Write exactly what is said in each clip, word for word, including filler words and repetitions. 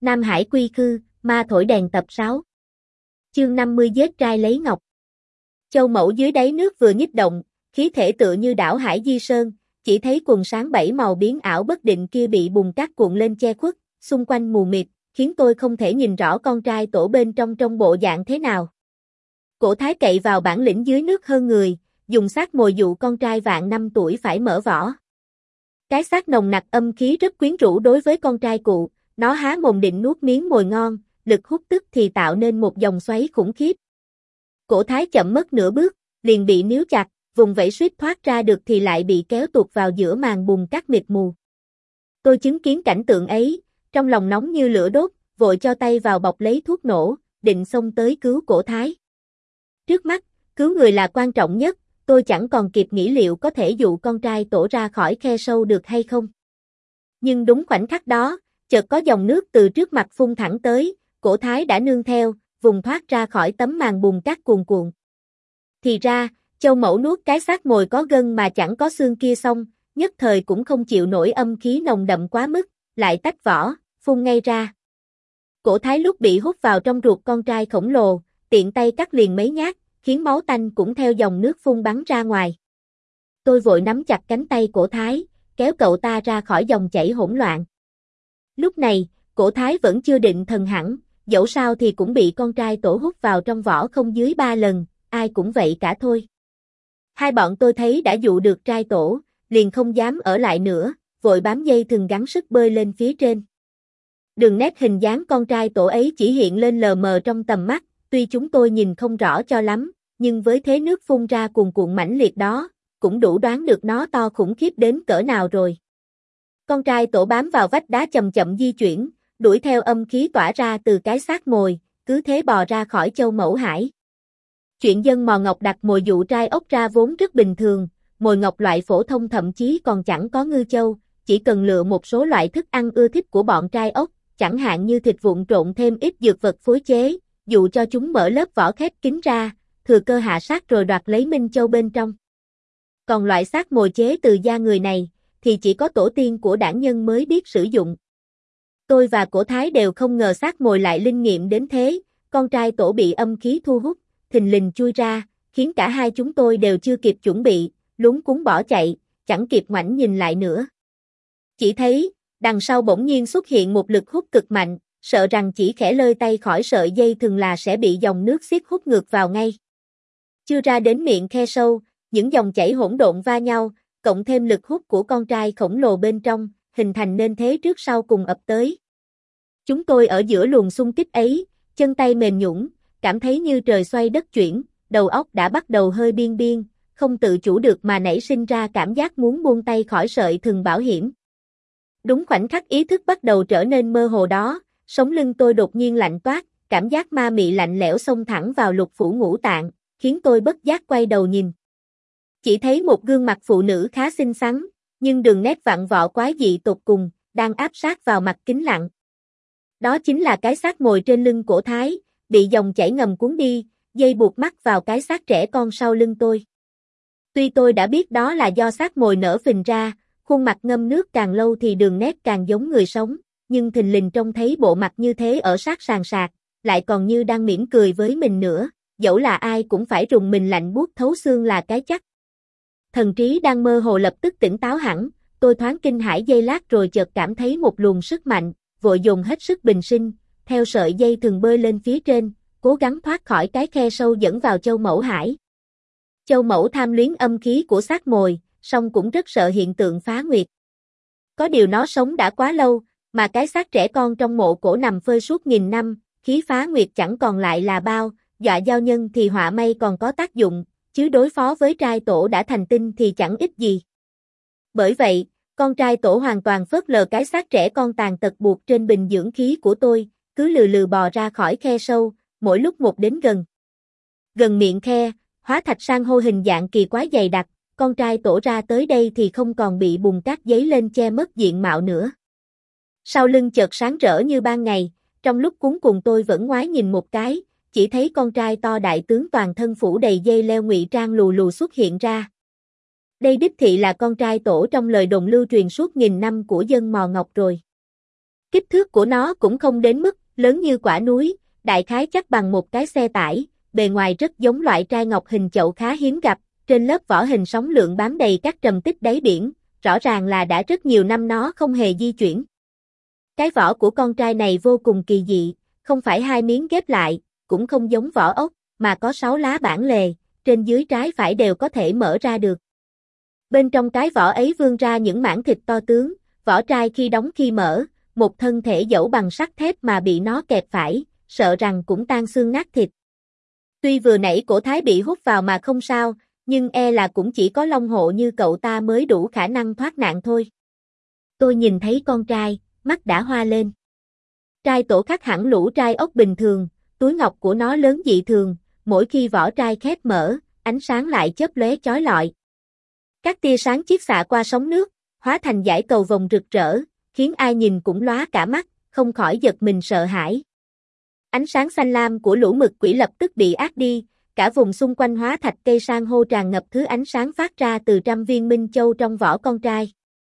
Nam Hải quy khư, ma thổi đèn tập sáu. Chương năm mươi giết trai lấy ngọc. Châu Mẫu dưới đáy nước vừa nhích động, khí thể tựa như đảo hải di sơn, chỉ thấy quần sáng bảy màu biến ảo bất định kia bị bùn cát cuộn lên che khuất, xung quanh mù mịt, khiến tôi không thể nhìn rõ con trai tổ bên trong trong bộ dạng thế nào. Cổ Thái cậy vào bản lĩnh dưới nước hơn người, dùng xác mồi dụ con trai vạn năm tuổi phải mở vỏ. Cái xác nồng nặc âm khí rất quyến rũ đối với con trai cụ, nó há mồm định nuốt miếng mồi ngon, lực hút tức thì tạo nên một dòng xoáy khủng khiếp. Cổ Thái chậm mất nửa bước, liền bị níu chặt, vùng vẫy suýt thoát ra được thì lại bị kéo tụt vào giữa màn bùn cát mịt mù. Tôi chứng kiến cảnh tượng ấy, trong lòng nóng như lửa đốt, vội cho tay vào bọc lấy thuốc nổ, định xông tới cứu Cổ Thái. Trước mắt, cứu người là quan trọng nhất, tôi chẳng còn kịp nghĩ liệu có thể dụ con trai tổ ra khỏi khe sâu được hay không. Nhưng đúng khoảnh khắc đó, chợt có dòng nước từ trước mặt phun thẳng tới, Cổ Thái đã nương theo, vùng thoát ra khỏi tấm màn bùn cát cuồn cuộn. Thì ra, Châu Mẫu nuốt cái xác mồi có gân mà chẳng có xương kia xong, nhất thời cũng không chịu nổi âm khí nồng đậm quá mức, lại tách vỏ, phun ngay ra. Cổ Thái lúc bị hút vào trong ruột con trai khổng lồ, tiện tay cắt liền mấy nhát, khiến máu tanh cũng theo dòng nước phun bắn ra ngoài. Tôi vội nắm chặt cánh tay Cổ Thái, kéo cậu ta ra khỏi dòng chảy hỗn loạn. Lúc này, Cổ Thái vẫn chưa định thần hẳn, dẫu sao thì cũng bị con trai tổ hút vào trong vỏ không dưới ba lần, ai cũng vậy cả thôi. Hai bọn tôi thấy đã dụ được trai tổ, liền không dám ở lại nữa, vội bám dây thừng gắng sức bơi lên phía trên. Đường nét hình dáng con trai tổ ấy chỉ hiện lên lờ mờ trong tầm mắt, tuy chúng tôi nhìn không rõ cho lắm, nhưng với thế nước phun ra cuồn cuộn mãnh liệt đó, cũng đủ đoán được nó to khủng khiếp đến cỡ nào rồi. Con trai tổ bám vào vách đá chậm chậm di chuyển, đuổi theo âm khí tỏa ra từ cái xác mồi, cứ thế bò ra khỏi Châu Mẫu Hải. Chuyện dân mò ngọc đặt mồi dụ trai ốc ra vốn rất bình thường, mồi ngọc loại phổ thông thậm chí còn chẳng có ngư châu, chỉ cần lựa một số loại thức ăn ưa thích của bọn trai ốc, chẳng hạn như thịt vụn trộn thêm ít dược vật phối chế, dụ cho chúng mở lớp vỏ khép kín ra, thừa cơ hạ sát rồi đoạt lấy minh châu bên trong. Còn loại xác mồi chế từ da người này, thì chỉ có tổ tiên của đảng nhân mới biết sử dụng. Tôi và Cổ Thái đều không ngờ xác mồi lại linh nghiệm đến thế, con trai tổ bị âm khí thu hút, thình lình chui ra, khiến cả hai chúng tôi đều chưa kịp chuẩn bị, luống cuống bỏ chạy, chẳng kịp ngoảnh nhìn lại nữa. Chỉ thấy, đằng sau bỗng nhiên xuất hiện một lực hút cực mạnh, sợ rằng chỉ khẽ lơi tay khỏi sợi dây thừng là sẽ bị dòng nước xiết hút ngược vào ngay. Chưa ra đến miệng khe sâu, những dòng chảy hỗn độn va nhau, cộng thêm lực hút của con trai khổng lồ bên trong, hình thành nên thế trước sau cùng ập tới. Chúng tôi ở giữa luồng xung kích ấy, chân tay mềm nhũn, cảm thấy như trời xoay đất chuyển, đầu óc đã bắt đầu hơi biên biên, không tự chủ được mà nảy sinh ra cảm giác muốn buông tay khỏi sợi thừng bảo hiểm. Đúng khoảnh khắc ý thức bắt đầu trở nên mơ hồ đó, sống lưng tôi đột nhiên lạnh toát, cảm giác ma mị lạnh lẽo xông thẳng vào lục phủ ngũ tạng, khiến tôi bất giác quay đầu nhìn. Chỉ thấy một gương mặt phụ nữ khá xinh xắn, nhưng đường nét vặn vọ quái dị tột cùng, đang áp sát vào mặt kính lặng. Đó chính là cái xác mồi trên lưng Cổ Thái, bị dòng chảy ngầm cuốn đi, dây buộc mắc vào cái xác trẻ con sau lưng tôi. Tuy tôi đã biết đó là do xác mồi nở phình ra, khuôn mặt ngâm nước càng lâu thì đường nét càng giống người sống, nhưng thình lình trông thấy bộ mặt như thế ở sát sàn sạc, lại còn như đang mỉm cười với mình nữa, dẫu là ai cũng phải rùng mình lạnh buốt thấu xương là cái chắc. Thần trí đang mơ hồ lập tức tỉnh táo hẳn, tôi thoáng kinh hãi giây lát rồi chợt cảm thấy một luồng sức mạnh, vội dùng hết sức bình sinh, theo sợi dây thừng bơi lên phía trên, cố gắng thoát khỏi cái khe sâu dẫn vào Châu Mẫu Hải. Châu Mẫu tham luyến âm khí của xác mồi, song cũng rất sợ hiện tượng phá nguyệt. Có điều nó sống đã quá lâu, mà cái xác trẻ con trong mộ cổ nằm phơi suốt nghìn năm, khí phá nguyệt chẳng còn lại là bao, dọa giao nhân thì họa may còn có tác dụng, chứ đối phó với trai tổ đã thành tinh thì chẳng ích gì. Bởi vậy, con trai tổ hoàn toàn phớt lờ cái xác trẻ con tàn tật buộc trên bình dưỡng khí của tôi, cứ lừ lừ bò ra khỏi khe sâu, mỗi lúc một đến gần. Gần miệng khe, hóa thạch san hô hình dạng kỳ quái dày đặc, con trai tổ ra tới đây thì không còn bị bùn cát giấy lên che mất diện mạo nữa. Sau lưng chợt sáng rỡ như ban ngày, trong lúc cuống cuồng tôi vẫn ngoái nhìn một cái, chỉ thấy con trai to đại tướng toàn thân phủ đầy dây leo ngụy trang lù lù xuất hiện ra. Đây đích thị là con trai tổ trong lời đồn lưu truyền suốt nghìn năm của dân mò ngọc rồi. Kích thước của nó cũng không đến mức lớn như quả núi, đại khái chắc bằng một cái xe tải, bề ngoài rất giống loại trai ngọc hình chậu khá hiếm gặp, trên lớp vỏ hình sóng lượng bám đầy các trầm tích đáy biển, rõ ràng là đã rất nhiều năm nó không hề di chuyển. Cái vỏ của con trai này vô cùng kỳ dị, không phải hai miếng ghép lại, cũng không giống vỏ ốc, mà có sáu lá bản lề, trên dưới trái phải đều có thể mở ra được. Bên trong cái vỏ ấy vươn ra những mảng thịt to tướng, vỏ trai khi đóng khi mở, một thân thể dẫu bằng sắt thép mà bị nó kẹp phải, sợ rằng cũng tan xương nát thịt. Tuy vừa nãy cổ Thái bị hút vào mà không sao, nhưng e là cũng chỉ có Long Hộ như cậu ta mới đủ khả năng thoát nạn thôi. Tôi nhìn thấy con trai, mắt đã hoa lên. Trai tổ khác hẳn lũ trai ốc bình thường, túi ngọc của nó lớn dị thường, mỗi khi vỏ trai khép mở, ánh sáng lại chớp lóe chói lọi. Các tia sáng chiết xạ qua sóng nước, hóa thành dải cầu vồng rực rỡ, khiến ai nhìn cũng lóa cả mắt, không khỏi giật mình sợ hãi. Ánh sáng xanh lam của lũ mực quỷ lập tức bị át đi, cả vùng xung quanh hóa thạch cây san hô tràn ngập thứ ánh sáng phát ra từ trăm viên minh châu trong vỏ con trai.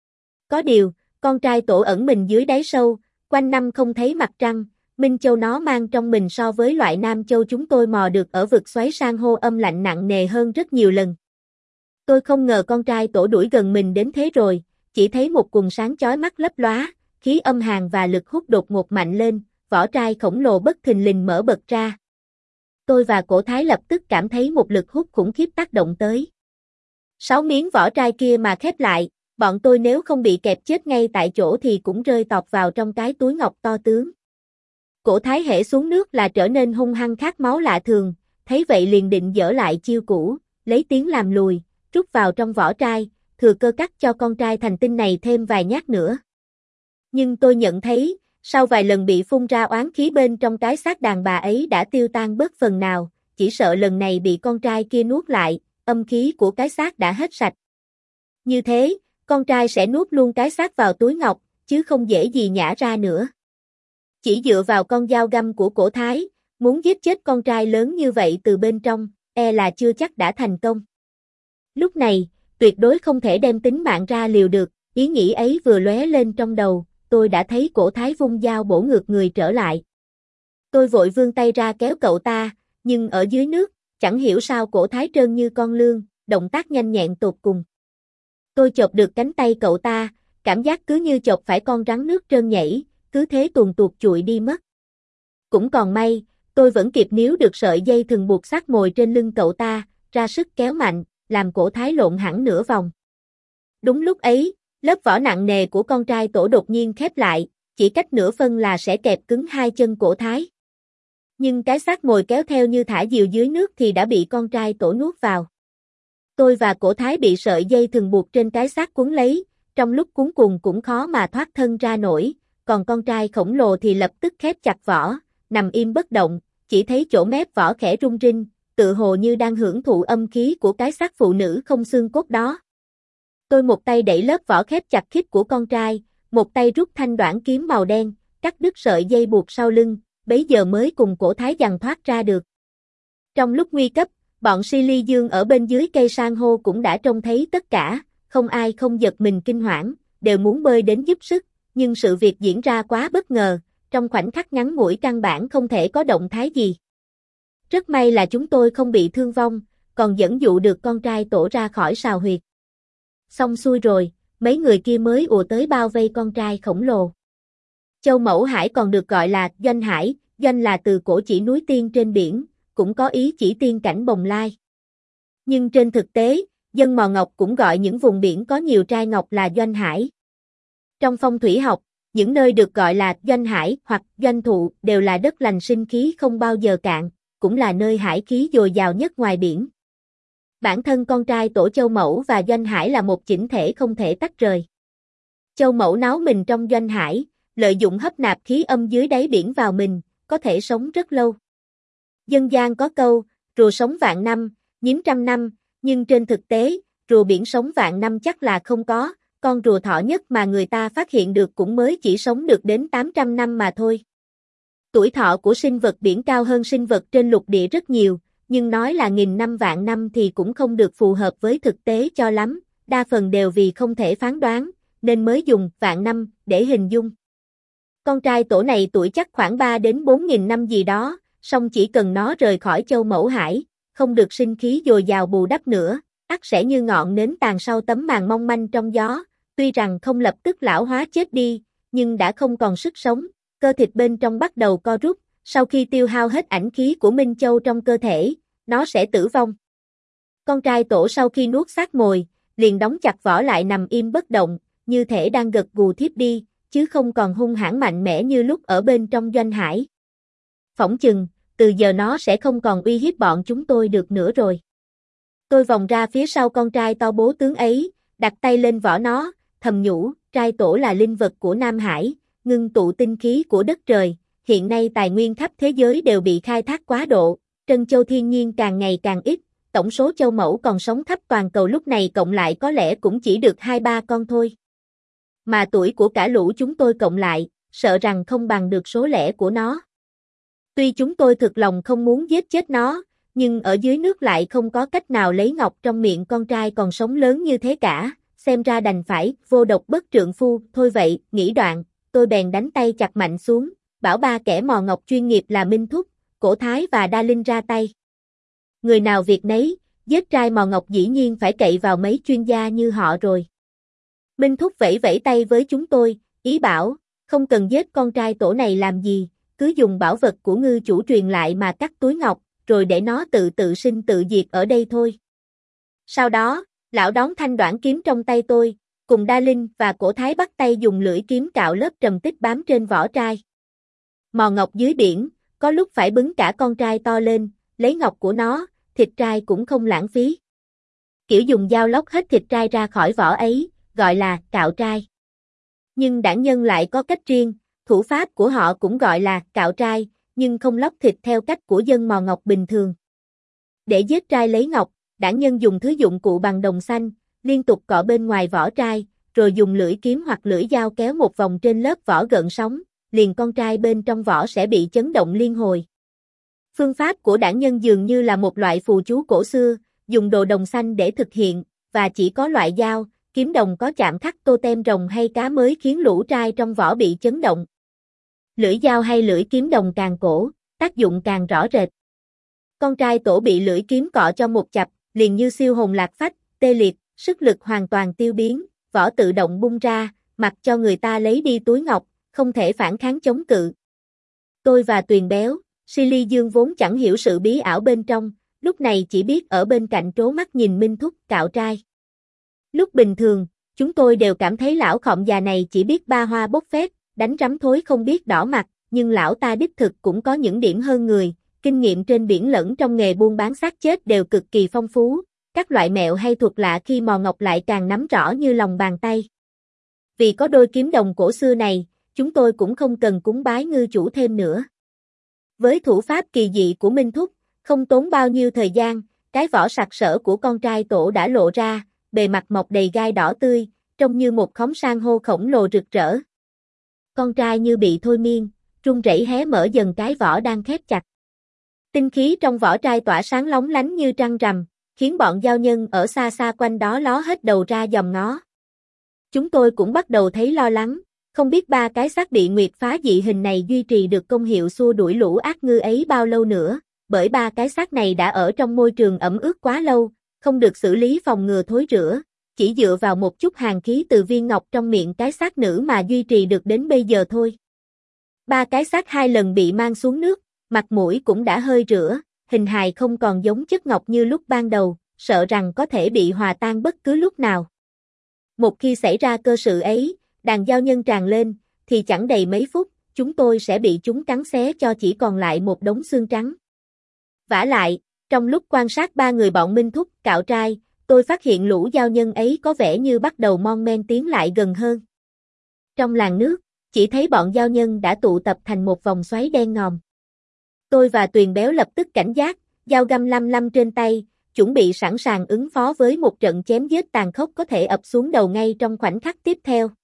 Có điều, con trai tổ ẩn mình dưới đáy sâu, quanh năm không thấy mặt trăng, minh châu nó mang trong mình so với loại nam châu chúng tôi mò được ở vực xoáy san hô âm lạnh nặng nề hơn rất nhiều lần. Tôi không ngờ con trai tổ đuổi gần mình đến thế rồi, chỉ thấy một quầng sáng chói mắt lấp lóa, khí âm hàn và lực hút đột ngột mạnh lên, vỏ trai khổng lồ bất thình lình mở bật ra. Tôi và cổ Thái lập tức cảm thấy một lực hút khủng khiếp tác động tới. Sáu miếng vỏ trai kia mà khép lại, bọn tôi nếu không bị kẹp chết ngay tại chỗ thì cũng rơi tọt vào trong cái túi ngọc to tướng. Cổ Thái hễ xuống nước là trở nên hung hăng khát máu lạ thường, thấy vậy liền định dở lại chiêu cũ, lấy tiếng làm lùi, rút vào trong vỏ trai, thừa cơ cắt cho con trai thành tinh này thêm vài nhát nữa. Nhưng tôi nhận thấy, sau vài lần bị phun ra oán khí bên trong cái xác đàn bà ấy đã tiêu tan bớt phần nào, chỉ sợ lần này bị con trai kia nuốt lại, âm khí của cái xác đã hết sạch. Như thế, con trai sẽ nuốt luôn cái xác vào túi ngọc, chứ không dễ gì nhả ra nữa. Chỉ dựa vào con dao găm của cổ Thái, muốn giết chết con trai lớn như vậy từ bên trong, e là chưa chắc đã thành công. Lúc này, tuyệt đối không thể đem tính mạng ra liều được, ý nghĩ ấy vừa lóe lên trong đầu, tôi đã thấy cổ Thái vung dao bổ ngược người trở lại. Tôi vội vươn tay ra kéo cậu ta, nhưng ở dưới nước, chẳng hiểu sao cổ Thái trơn như con lươn, động tác nhanh nhẹn tột cùng. Tôi chộp được cánh tay cậu ta, cảm giác cứ như chộp phải con rắn nước trơn nhảy, cứ thế tuồn tuột trụi đi mất. Cũng còn may, tôi vẫn kịp níu được sợi dây thừng buộc sát mồi trên lưng cậu ta, ra sức kéo mạnh, làm cổ Thái lộn hẳn nửa vòng. Đúng lúc ấy, lớp vỏ nặng nề của con trai tổ đột nhiên khép lại, chỉ cách nửa phân là sẽ kẹp cứng hai chân cổ Thái. Nhưng cái xác mồi kéo theo như thả diều dưới nước thì đã bị con trai tổ nuốt vào. Tôi và cổ Thái bị sợi dây thừng buộc trên cái xác cuốn lấy, trong lúc cuốn cuồng cũng khó mà thoát thân ra nổi, còn con trai khổng lồ thì lập tức khép chặt vỏ, nằm im bất động, chỉ thấy chỗ mép vỏ khẽ rung rinh, tự hồ như đang hưởng thụ âm khí của cái xác phụ nữ không xương cốt đó. Tôi một tay đẩy lớp vỏ khép chặt khít của con trai, một tay rút thanh đoản kiếm màu đen, cắt đứt sợi dây buộc sau lưng, bấy giờ mới cùng cổ Thái giằng thoát ra được. Trong lúc nguy cấp, bọn Si Ly Dương ở bên dưới cây san hô cũng đã trông thấy tất cả, không ai không giật mình kinh hoảng, đều muốn bơi đến giúp sức, nhưng sự việc diễn ra quá bất ngờ, trong khoảnh khắc ngắn ngủi căn bản không thể có động thái gì. Rất may là chúng tôi không bị thương vong, còn dẫn dụ được con trai tổ ra khỏi sào huyệt. Xong xuôi rồi, mấy người kia mới ùa tới bao vây con trai khổng lồ. Châu Mẫu Hải còn được gọi là Doanh Hải, Doanh là từ cổ chỉ núi tiên trên biển, cũng có ý chỉ tiên cảnh bồng lai. Nhưng trên thực tế, dân Mò Ngọc cũng gọi những vùng biển có nhiều trai ngọc là Doanh Hải. Trong phong thủy học, những nơi được gọi là Doanh Hải hoặc Doanh Thụ đều là đất lành sinh khí không bao giờ cạn, cũng là nơi hải khí dồi dào nhất ngoài biển. Bản thân con trai tổ Châu Mẫu và Doanh Hải là một chỉnh thể không thể tách rời. Châu Mẫu náo mình trong Doanh Hải, lợi dụng hấp nạp khí âm dưới đáy biển vào mình, có thể sống rất lâu. Dân gian có câu, rùa sống vạn năm, nhím trăm năm, nhưng trên thực tế, rùa biển sống vạn năm chắc là không có, con rùa thọ nhất mà người ta phát hiện được cũng mới chỉ sống được đến tám trăm năm mà thôi. Tuổi thọ của sinh vật biển cao hơn sinh vật trên lục địa rất nhiều, nhưng nói là nghìn năm vạn năm thì cũng không được phù hợp với thực tế cho lắm, đa phần đều vì không thể phán đoán, nên mới dùng vạn năm để hình dung. Con trai tổ này tuổi chắc khoảng ba đến bốn nghìn năm gì đó, song chỉ cần nó rời khỏi Châu Mẫu Hải, không được sinh khí dồi dào bù đắp nữa, ắt sẽ như ngọn nến tàn sau tấm màn mong manh trong gió, tuy rằng không lập tức lão hóa chết đi, nhưng đã không còn sức sống, cơ thịt bên trong bắt đầu co rút, sau khi tiêu hao hết ảnh khí của Minh Châu trong cơ thể, nó sẽ tử vong. Con trai tổ sau khi nuốt xác mồi, liền đóng chặt vỏ lại nằm im bất động, như thể đang gật gù thiếp đi, chứ không còn hung hãn mạnh mẽ như lúc ở bên trong doanh hải. Phỏng chừng, từ giờ nó sẽ không còn uy hiếp bọn chúng tôi được nữa rồi. Tôi vòng ra phía sau con trai to bố tướng ấy, đặt tay lên vỏ nó, thầm nhủ, trai tổ là linh vật của Nam Hải, ngưng tụ tinh khí của đất trời, hiện nay tài nguyên khắp thế giới đều bị khai thác quá độ, trân châu thiên nhiên càng ngày càng ít, tổng số châu mẫu còn sống khắp toàn cầu lúc này cộng lại có lẽ cũng chỉ được hai ba con thôi. Mà tuổi của cả lũ chúng tôi cộng lại, sợ rằng không bằng được số lẻ của nó. Tuy chúng tôi thực lòng không muốn giết chết nó, nhưng ở dưới nước lại không có cách nào lấy ngọc trong miệng con trai còn sống lớn như thế cả, xem ra đành phải vô độc bất trượng phu, thôi vậy, nghĩ đoạn, tôi bèn đánh tay chặt mạnh xuống, bảo ba kẻ mò ngọc chuyên nghiệp là Minh Thúc, Cổ Thái và Đa Linh ra tay. Người nào việc nấy, giết trai mò ngọc dĩ nhiên phải cậy vào mấy chuyên gia như họ rồi. Minh Thúc vẫy vẫy tay với chúng tôi, ý bảo, không cần giết con trai tổ này làm gì, cứ dùng bảo vật của ngư chủ truyền lại mà cắt túi ngọc, rồi để nó tự tự sinh tự diệt ở đây thôi. Sau đó, lão đón thanh đoản kiếm trong tay tôi, cùng Đa Linh và Cổ Thái bắt tay dùng lưỡi kiếm cạo lớp trầm tích bám trên vỏ trai. Mò ngọc dưới biển, có lúc phải bứng cả con trai to lên, lấy ngọc của nó, thịt trai cũng không lãng phí. Kiểu dùng dao lóc hết thịt trai ra khỏi vỏ ấy, gọi là cạo trai. Nhưng đảng nhân lại có cách riêng, thủ pháp của họ cũng gọi là cạo trai, nhưng không lóc thịt theo cách của dân mò ngọc bình thường. Để giết trai lấy ngọc, đảng nhân dùng thứ dụng cụ bằng đồng xanh, liên tục cọ bên ngoài vỏ trai, rồi dùng lưỡi kiếm hoặc lưỡi dao kéo một vòng trên lớp vỏ gợn sóng, liền con trai bên trong vỏ sẽ bị chấn động liên hồi. Phương pháp của đảng nhân dường như là một loại phù chú cổ xưa, dùng đồ đồng xanh để thực hiện, và chỉ có loại dao, kiếm đồng có chạm khắc tô tem rồng hay cá mới khiến lũ trai trong vỏ bị chấn động. Lưỡi dao hay lưỡi kiếm đồng càng cổ, tác dụng càng rõ rệt. Con trai tổ bị lưỡi kiếm cọ cho một chập, liền như siêu hồn lạc phách, tê liệt, sức lực hoàn toàn tiêu biến, vỏ tự động bung ra, mặc cho người ta lấy đi túi ngọc, không thể phản kháng chống cự. Tôi và Tuyền Béo, Silly Dương vốn chẳng hiểu sự bí ảo bên trong, lúc này chỉ biết ở bên cạnh trố mắt nhìn Minh Thúc cạo trai. Lúc bình thường, chúng tôi đều cảm thấy lão khọm già này chỉ biết ba hoa bốc phét, đánh rắm thối không biết đỏ mặt, nhưng lão ta đích thực cũng có những điểm hơn người, kinh nghiệm trên biển lẫn trong nghề buôn bán xác chết đều cực kỳ phong phú, các loại mẹo hay thuật lạ khi mò ngọc lại càng nắm rõ như lòng bàn tay. Vì có đôi kiếm đồng cổ xưa này, chúng tôi cũng không cần cúng bái ngư chủ thêm nữa. Với thủ pháp kỳ dị của Minh Thúc, không tốn bao nhiêu thời gian, cái vỏ sặc sỡ của con trai tổ đã lộ ra, bề mặt mọc đầy gai đỏ tươi, trông như một khóm san hô khổng lồ rực rỡ. Con trai như bị thôi miên, run rẩy hé mở dần cái vỏ đang khép chặt. Tinh khí trong vỏ trai tỏa sáng lóng lánh như trăng rằm, khiến bọn giao nhân ở xa xa quanh đó ló hết đầu ra dòm ngó. Chúng tôi cũng bắt đầu thấy lo lắng, không biết ba cái xác bị nguyệt phá dị hình này duy trì được công hiệu xua đuổi lũ ác ngư ấy bao lâu nữa, bởi ba cái xác này đã ở trong môi trường ẩm ướt quá lâu, không được xử lý phòng ngừa thối rữa, chỉ dựa vào một chút hàn khí từ viên ngọc trong miệng cái xác nữ mà duy trì được đến bây giờ thôi. Ba cái xác hai lần bị mang xuống nước, mặt mũi cũng đã hơi rửa, hình hài không còn giống chất ngọc như lúc ban đầu, sợ rằng có thể bị hòa tan bất cứ lúc nào. Một khi xảy ra cơ sự ấy, đàn giao nhân tràn lên, thì chẳng đầy mấy phút, chúng tôi sẽ bị chúng cắn xé cho chỉ còn lại một đống xương trắng. Vả lại, trong lúc quan sát ba người bọn Minh Thúc cạo trai, tôi phát hiện lũ giao nhân ấy có vẻ như bắt đầu mon men tiến lại gần hơn. Trong làn nước, chỉ thấy bọn giao nhân đã tụ tập thành một vòng xoáy đen ngòm. Tôi và Tuyền Béo lập tức cảnh giác, dao găm lăm lăm trên tay, chuẩn bị sẵn sàng ứng phó với một trận chém giết tàn khốc có thể ập xuống đầu ngay trong khoảnh khắc tiếp theo.